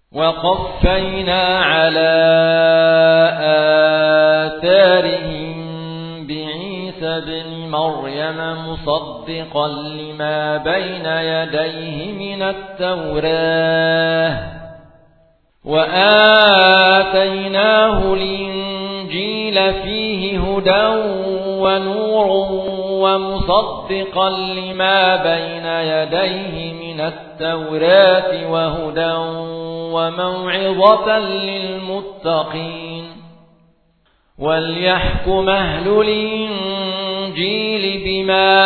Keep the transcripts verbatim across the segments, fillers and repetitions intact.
وقفينا على آثارهم بعيسى بن مريم مصدقا لما بين يديه من التوراة وآتيناه الإنجيل فيه هدى ونور ومصدقا لما بين يديه من التوراة وهدى وموعظة للمتقين وليحكم أهل الإنجيل بما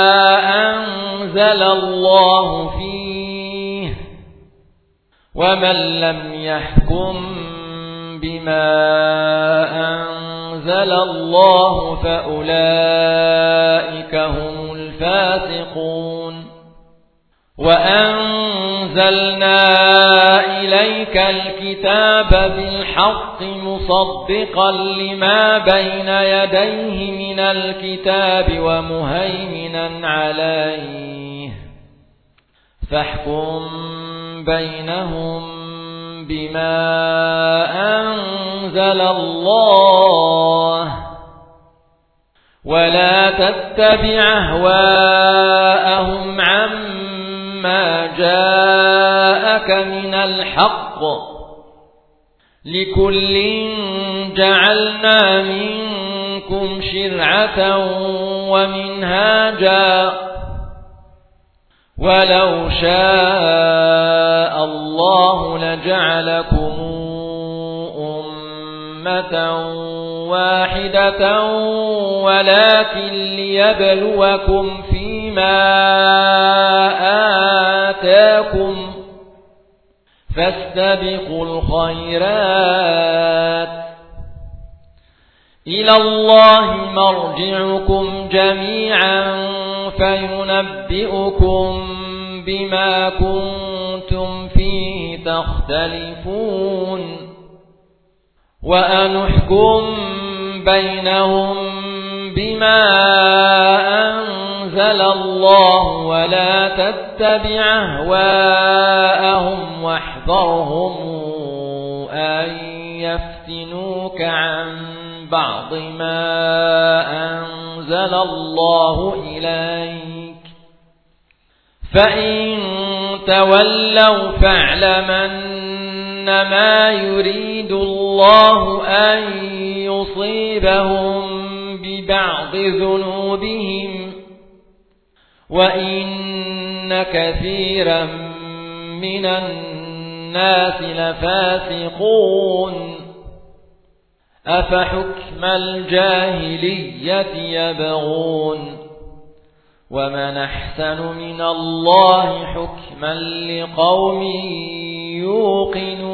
أنزل الله فيه ومن لم يحكم بما أنزل الله فأولئك هم الفاسقون وأنزلنا إليك الكتاب بالحق مصدقا لما بين يديه من الكتاب ومهيمنا عليه فاحكم بينهم بما أنزل الله ولا تتبع أهواءهم عما جاءك من الحق لكل جعلنا منكم شرعة ومنهاجا ولو شاء الله لجعلكم أمة واحدة ولكن ليبلوكم فيما آتاكم فاستبقوا الخيرات إلى الله مرجعكم جميعا فينبئكم بما كنتم فيه تختلفون وأنحكم بينهم بما أنزل الله ولا تتبع أهواءهم واحذرهم أن يفتنوك عن بعض ما أنزل الله إليك فإن تولوا فاعلم أنما يريد الله أن يصيبهم ببعض ذنوبهم وإن كثيرا من الناس لفاسقون أفحكم الجاهلية يبغون ومن أحسن من الله حكما لقوم يوقنون